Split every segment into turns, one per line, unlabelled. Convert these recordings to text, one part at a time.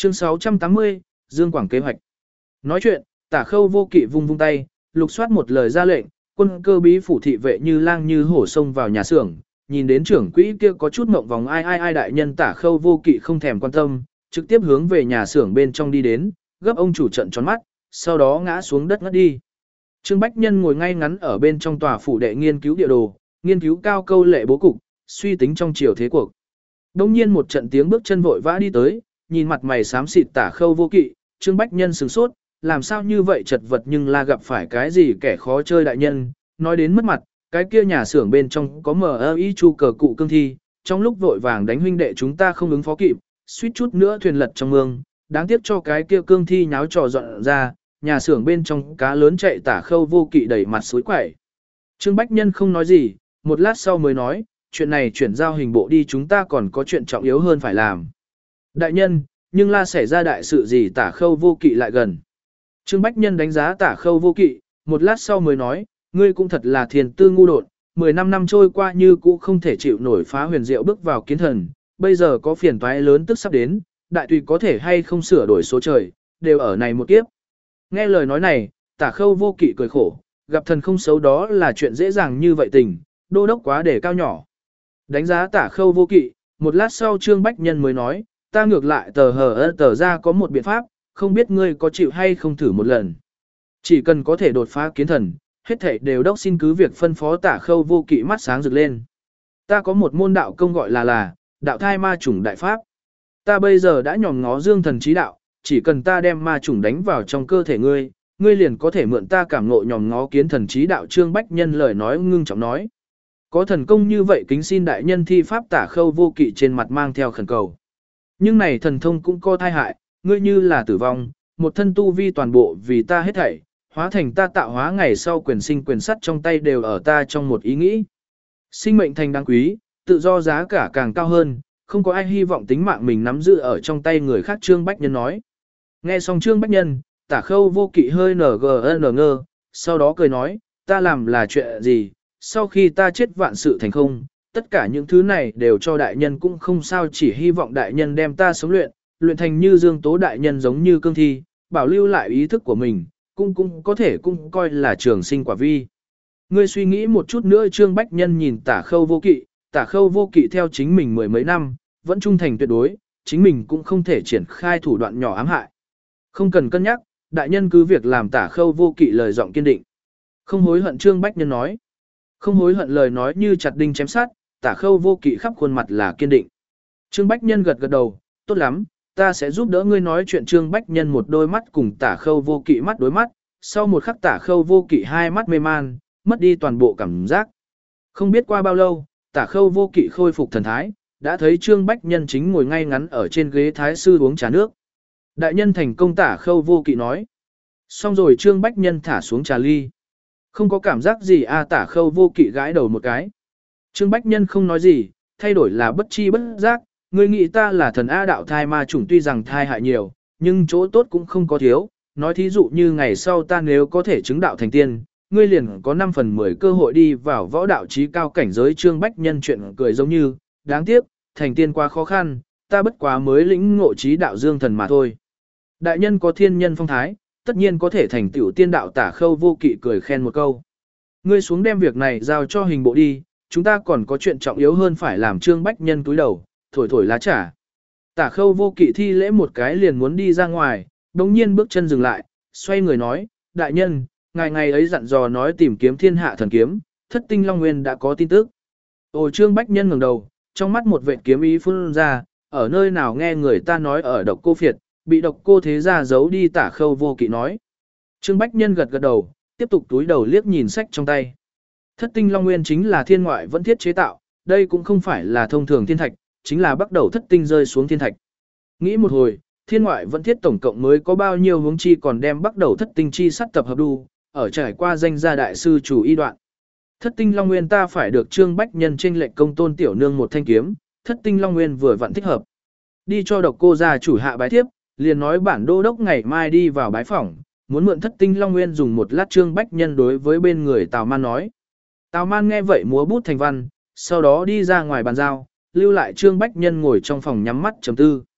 Chương 680, Dương Quảng kế hoạch. Nói chuyện, Tả Khâu Vô Kỵ vung vung tay, lục soát một lời ra lệnh, quân cơ bí phủ thị vệ như lang như hổ xông vào nhà xưởng, nhìn đến trưởng quỹ kia có chút mộng vòng ai đại nhân Tả Khâu Vô Kỵ không thèm quan tâm, trực tiếp hướng về nhà xưởng bên trong đi đến, gấp ông chủ trận tròn mắt, sau đó ngã xuống đất ngất đi. Trương Bách Nhân ngồi ngay ngắn ở bên trong tòa phủ đệ nghiên cứu địa đồ, nghiên cứu cao câu lệ bố cục, suy tính trong chiều thế cuộc. Đông nhiên một trận tiếng bước chân vội vã đi tới, nhìn mặt mày xám xịt Tả Khâu Vô Kỵ, Trương Bách Nhân sửng sốt, làm sao như vậy chật vật nhưng là gặp phải cái gì kẻ khó chơi đại nhân, nói đến mất mặt, cái kia nhà xưởng bên trong có MI chu cờ cụ cương thi, trong lúc vội vàng đánh huynh đệ chúng ta không ứng phó kịp, suýt chút nữa thuyền lật trong mương, đáng tiếc cho cái kia cương thi nháo trò dọn ra, nhà xưởng bên trong cá lớn chạy Tả Khâu Vô Kỵ đẩy mặt suối quẩy. Trương Bách Nhân không nói gì, một lát sau mới nói, chuyện này chuyển giao hình bộ đi chúng ta còn có chuyện trọng yếu hơn phải làm. Đại nhân, nhưng là xảy ra đại sự gì Tả Khâu Vô Kỵ lại gần. Trương Bách Nhân đánh giá Tả Khâu Vô Kỵ, một lát sau mới nói, ngươi cũng thật là thiền tư ngu đột, 15 năm trôi qua như cũ không thể chịu nổi phá huyền diệu bước vào kiến thần, bây giờ có phiền toái lớn tức sắp đến, đại tùy có thể hay không sửa đổi số trời, đều ở này một kiếp. Nghe lời nói này, Tả Khâu Vô Kỵ cười khổ, gặp thần không xấu đó là chuyện dễ dàng như vậy tình, đô đốc quá để cao nhỏ. Đánh giá Tả Khâu Vô Kỵ, một lát sau Trương Bách Nhân mới nói, ta ngược lại tờ ra có một biện pháp, không biết ngươi có chịu hay không thử một lần. Chỉ cần có thể đột phá kiến thần, hết thảy đều đốc xin cứ việc phân phó Tả Khâu Vô Kỵ mắt sáng rực lên. Ta có một môn đạo công gọi là đạo thai ma chủng đại pháp. Ta bây giờ đã nhòm ngó dương thần trí đạo, chỉ cần ta đem ma chủng đánh vào trong cơ thể ngươi, ngươi liền có thể mượn ta cảm ngộ nhòm ngó kiến thần trí đạo. Trương Bách Nhân lời nói ngưng trọng nói. Có thần công như vậy kính xin đại nhân thi pháp. Tả Khâu Vô Kỵ trên mặt mang theo khẩn cầu. Nhưng này thần thông cũng có thai hại, ngươi như là tử vong, một thân tu vi toàn bộ vì ta hết thảy, hóa thành ta tạo hóa ngày sau quyền sinh quyền sắt trong tay đều ở ta trong một ý nghĩ. Sinh mệnh thành đáng quý, tự do giá cả càng cao hơn, không có ai hy vọng tính mạng mình nắm giữ ở trong tay người khác. Trương Bách Nhân nói. Nghe xong Trương Bách Nhân, Tả Khâu Vô Kỵ hơi ngơ, sau đó cười nói, ta làm là chuyện gì, sau khi ta chết vạn sự thành không, tất cả những thứ này đều cho đại nhân cũng không sao, chỉ hy vọng đại nhân đem ta sống luyện thành như Dương Tố đại nhân giống như cương thi, bảo lưu lại ý thức của mình, cũng có thể cũng coi là trường sinh quả vi. Ngươi suy nghĩ một chút nữa. Trương Bách Nhân nhìn Tả Khâu Vô Kỵ, Tả Khâu Vô Kỵ theo chính mình mười mấy năm, vẫn trung thành tuyệt đối, chính mình cũng không thể triển khai thủ đoạn nhỏ ám hại. Không cần cân nhắc, đại nhân cứ việc làm. Tả Khâu Vô Kỵ lời giọng kiên định. Không hối hận. Trương Bách Nhân nói. Không hối hận lời nói như chặt đinh chém sát, Tả Khâu Vô Kỵ khắp khuôn mặt là kiên định. Trương Bách Nhân gật gật đầu, tốt lắm, ta sẽ giúp đỡ ngươi nói chuyện. Trương Bách Nhân một đôi mắt cùng Tả Khâu Vô Kỵ mắt đối mắt, sau một khắc Tả Khâu Vô Kỵ hai mắt mê man, mất đi toàn bộ cảm giác. Không biết qua bao lâu, Tả Khâu Vô Kỵ khôi phục thần thái, đã thấy Trương Bách Nhân chính ngồi ngay ngắn ở trên ghế thái sư uống trà nước. Đại nhân thành công. Tả Khâu Vô Kỵ nói. Xong rồi. Trương Bách Nhân thả xuống trà ly. Không có cảm giác gì à? Tả Khâu Vô Kỵ gãi đầu một cái. Trương Bách Nhân không nói gì, thay đổi là bất chi bất giác, ngươi nghĩ ta là thần A. Đạo thai ma chủng tuy rằng thai hại nhiều, nhưng chỗ tốt cũng không có thiếu, nói thí dụ như ngày sau ta nếu có thể chứng đạo thành tiên, ngươi liền có 5/10 cơ hội đi vào võ đạo trí cao cảnh giới. Trương Bách Nhân chuyện cười giống như, đáng tiếc, thành tiên quá khó khăn, ta bất quá mới lĩnh ngộ trí đạo dương thần mà thôi. Đại nhân có thiên nhân phong thái, tất nhiên có thể thành tựu tiên đạo. Tả Khâu Vô Kỵ cười khen một câu. Ngươi xuống đem việc này giao cho hình bộ đi, chúng ta còn có chuyện trọng yếu hơn phải làm. Trương Bách Nhân túi đầu, thổi lá trà. Tả Khâu Vô Kỵ thi lễ một cái liền muốn đi ra ngoài, đồng nhiên bước chân dừng lại, xoay người nói, đại nhân, ngài ngày ấy dặn dò nói tìm kiếm thiên hạ thần kiếm, Thất Tinh Long Nguyên đã có tin tức. Ồ. Trương Bách Nhân ngẩng đầu, trong mắt một vệt kiếm ý phun ra, ở nơi nào nghe người ta nói ở Độc Cô Phiệt, bị Độc Cô thế gia giấu đi. Tả Khâu Vô Kỵ nói. Trương Bách Nhân gật gật đầu, tiếp tục túi đầu liếc nhìn sách trong tay. Thất Tinh Long Nguyên chính là thiên ngoại vẫn thiết chế tạo, đây cũng không phải là thông thường thiên thạch, chính là bắt đầu thất tinh rơi xuống thiên thạch. Nghĩ một hồi, thiên ngoại vẫn thiết tổng cộng mới có bao nhiêu huống chi còn đem bắt đầu thất tinh chi sắt tập hợp đu, ở trải qua danh gia đại sư chủ y đoạn. Thất Tinh Long Nguyên ta phải được Trương Bách Nhân chênh lệnh công tôn tiểu nương một thanh kiếm, Thất Tinh Long Nguyên vừa vặn thích hợp. Đi cho Độc Cô gia chủ hạ bái thiếp, liền nói bản đô đốc ngày mai đi vào bái phỏng, muốn mượn Thất Tinh Long Nguyên dùng một lát. Trương Bách Nhân đối với bên người Tào Man nói. Tào Man nghe vậy múa bút thành văn, sau đó đi ra ngoài bàn giao, lưu lại Trương Bách Nhân ngồi trong phòng nhắm mắt trầm tư.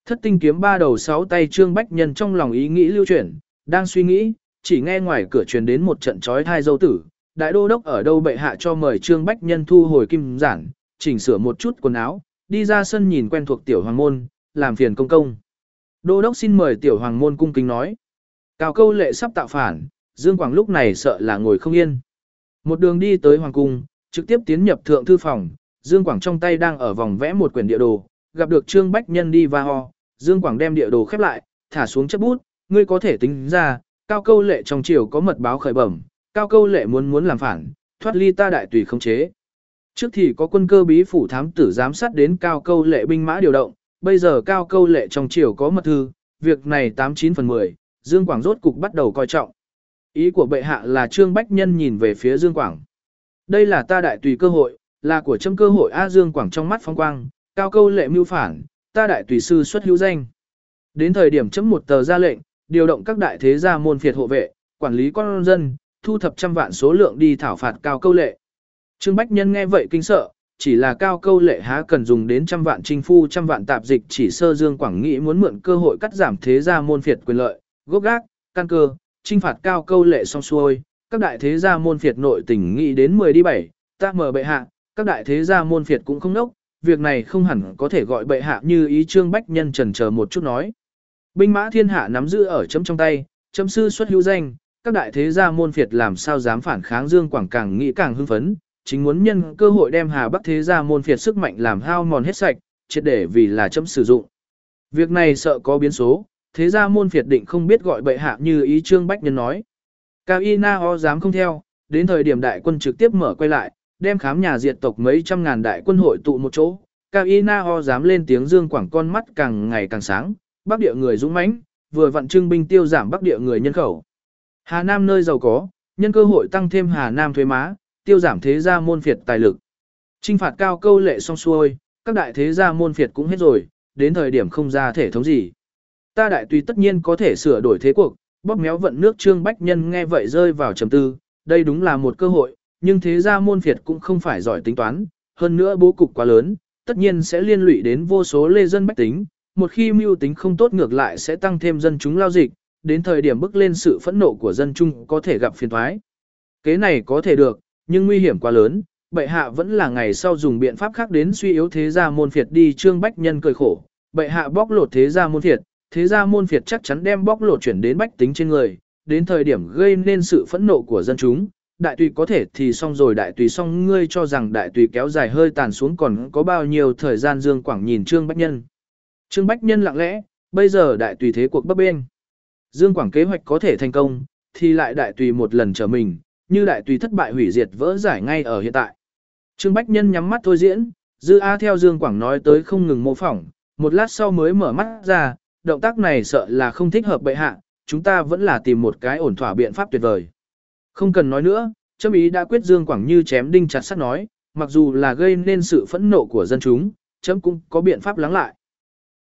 Thất tinh kiếm ba đầu sáu tay Trương Bách Nhân trong lòng ý nghĩ lưu chuyển, đang suy nghĩ, chỉ nghe ngoài cửa truyền đến một trận chói tai dâu tử, đại đô đốc ở đâu bệ hạ cho mời Trương Bách Nhân thu hồi kim giản, chỉnh sửa một chút quần áo, đi ra sân nhìn quen thuộc tiểu hoàng môn, làm phiền công công. Đô đốc xin mời tiểu hoàng môn cung kính nói. Cao Câu Lệ sắp tạo phản, Dương Quảng lúc này sợ là ngồi không yên. Một đường đi tới hoàng cung, trực tiếp tiến nhập thượng thư phòng, Dương Quảng trong tay đang ở vòng vẽ một quyển địa đồ, gặp được Trương Bách Nhân đi va ho, Dương Quảng đem địa đồ khép lại, thả xuống chấp bút, ngươi có thể tính ra, Cao Câu Lệ trong triều có mật báo khởi bẩm, Cao Câu Lệ muốn làm phản, thoát ly ta đại tùy khống chế. Trước thì có quân cơ bí phủ thám tử giám sát đến Cao Câu Lệ binh mã điều động, bây giờ Cao Câu Lệ trong triều có mật thư, việc này 89 phần 10, Dương Quảng rốt cục bắt đầu coi trọng. Ý của bệ hạ là Trương Bách Nhân nhìn về phía Dương Quảng. Đây là ta đại tùy cơ hội, là của châm cơ hội A. Dương Quảng trong mắt phong quang, Cao Câu Lệ mưu phản, ta đại tùy sư xuất hữu danh. Đến thời điểm chấm một tờ ra lệnh, điều động các đại thế gia môn phiệt hộ vệ, quản lý con dân, thu thập trăm vạn số lượng đi thảo phạt Cao Câu Lệ. Trương Bách Nhân nghe vậy kinh sợ, chỉ là Cao Câu Lệ há cần dùng đến trăm vạn chinh phu trăm vạn tạp dịch, chỉ sơ Dương Quảng nghĩ muốn mượn cơ hội cắt giảm thế gia môn phiệt quyền lợi, gốc gác, căn cơ, chinh phạt Cao Câu Lệ xong xuôi, các đại thế gia môn phiệt nội tình nghĩ đến 10 đi 7, ta mở bệ hạ, các đại thế gia môn phiệt cũng không nốc, việc này không hẳn có thể gọi bệ hạ như ý. Trương Bách Nhân chần chờ một chút nói. Binh mã thiên hạ nắm giữ ở chấm trong tay, chấm sư xuất hữu danh, các đại thế gia môn phiệt làm sao dám phản kháng. Dương Quảng càng nghĩ càng hưng phấn, chính muốn nhân cơ hội đem Hà Bắc thế gia môn phiệt sức mạnh làm hao mòn hết sạch, triệt để vì là chấm sử dụng. Việc này sợ có biến số, thế gia môn phiệt định không biết gọi bệ hạ như ý. Trương Bách Nhân nói. Cao Y Na Ho dám không theo, đến thời điểm đại quân trực tiếp mở quay lại, đem khám nhà diệt tộc mấy trăm ngàn đại quân hội tụ một chỗ. Cao Y Na Ho dám lên tiếng. Dương Quảng con mắt càng ngày càng sáng, Bắc địa người dũng mãnh, vừa vận trưng binh tiêu giảm Bắc địa người nhân khẩu. Hà Nam nơi giàu có, nhân cơ hội tăng thêm Hà Nam thuế má, tiêu giảm thế gia môn phiệt tài lực. Chinh phạt Cao Câu Lệ xong xuôi, các đại thế gia môn phiệt cũng hết rồi, đến thời điểm không ra thể thống gì. Ta đại tùy tất nhiên có thể sửa đổi thế cuộc, bóp méo vận nước. Trương Bách Nhân nghe vậy rơi vào trầm tư, đây đúng là một cơ hội, nhưng thế gia môn phiệt cũng không phải giỏi tính toán, hơn nữa bố cục quá lớn, tất nhiên sẽ liên lụy đến vô số lê dân bách tính, một khi mưu tính không tốt ngược lại sẽ tăng thêm dân chúng lao dịch, đến thời điểm bức lên sự phẫn nộ của dân chúng có thể gặp phiền toái. Kế này có thể được, nhưng nguy hiểm quá lớn, bệ hạ vẫn là ngày sau dùng biện pháp khác đến suy yếu thế gia môn phiệt đi. Trương Bách Nhân cười khổ, bệ hạ bóc lột thế gia môn phiệt, thế gia môn phiệt chắc chắn đem bóc lột chuyển đến bách tính trên người, đến thời điểm gây nên sự phẫn nộ của dân chúng. Đại tùy có thể thì xong rồi, đại tùy xong ngươi cho rằng đại tùy kéo dài hơi tàn xuống còn có bao nhiêu thời gian. Dương Quảng nhìn Trương Bách Nhân. Trương Bách Nhân lặng lẽ, bây giờ đại tùy thế cuộc bấp bênh. Dương Quảng kế hoạch có thể thành công, thì lại đại tùy một lần trở mình, như đại tùy thất bại hủy diệt vỡ giải ngay ở hiện tại. Trương Bách Nhân nhắm mắt thôi diễn, Dư A theo Dương Quảng nói tới không ngừng mô phỏng, một lát sau mới mở mắt ra, động tác này sợ là không thích hợp bệ hạ, chúng ta vẫn là tìm một cái ổn thỏa biện pháp tuyệt vời. Không cần nói nữa, chấm ý đã quyết. Dương Quảng như chém đinh chặt sắt nói, mặc dù là gây nên sự phẫn nộ của dân chúng, chấm cũng có biện pháp lắng lại.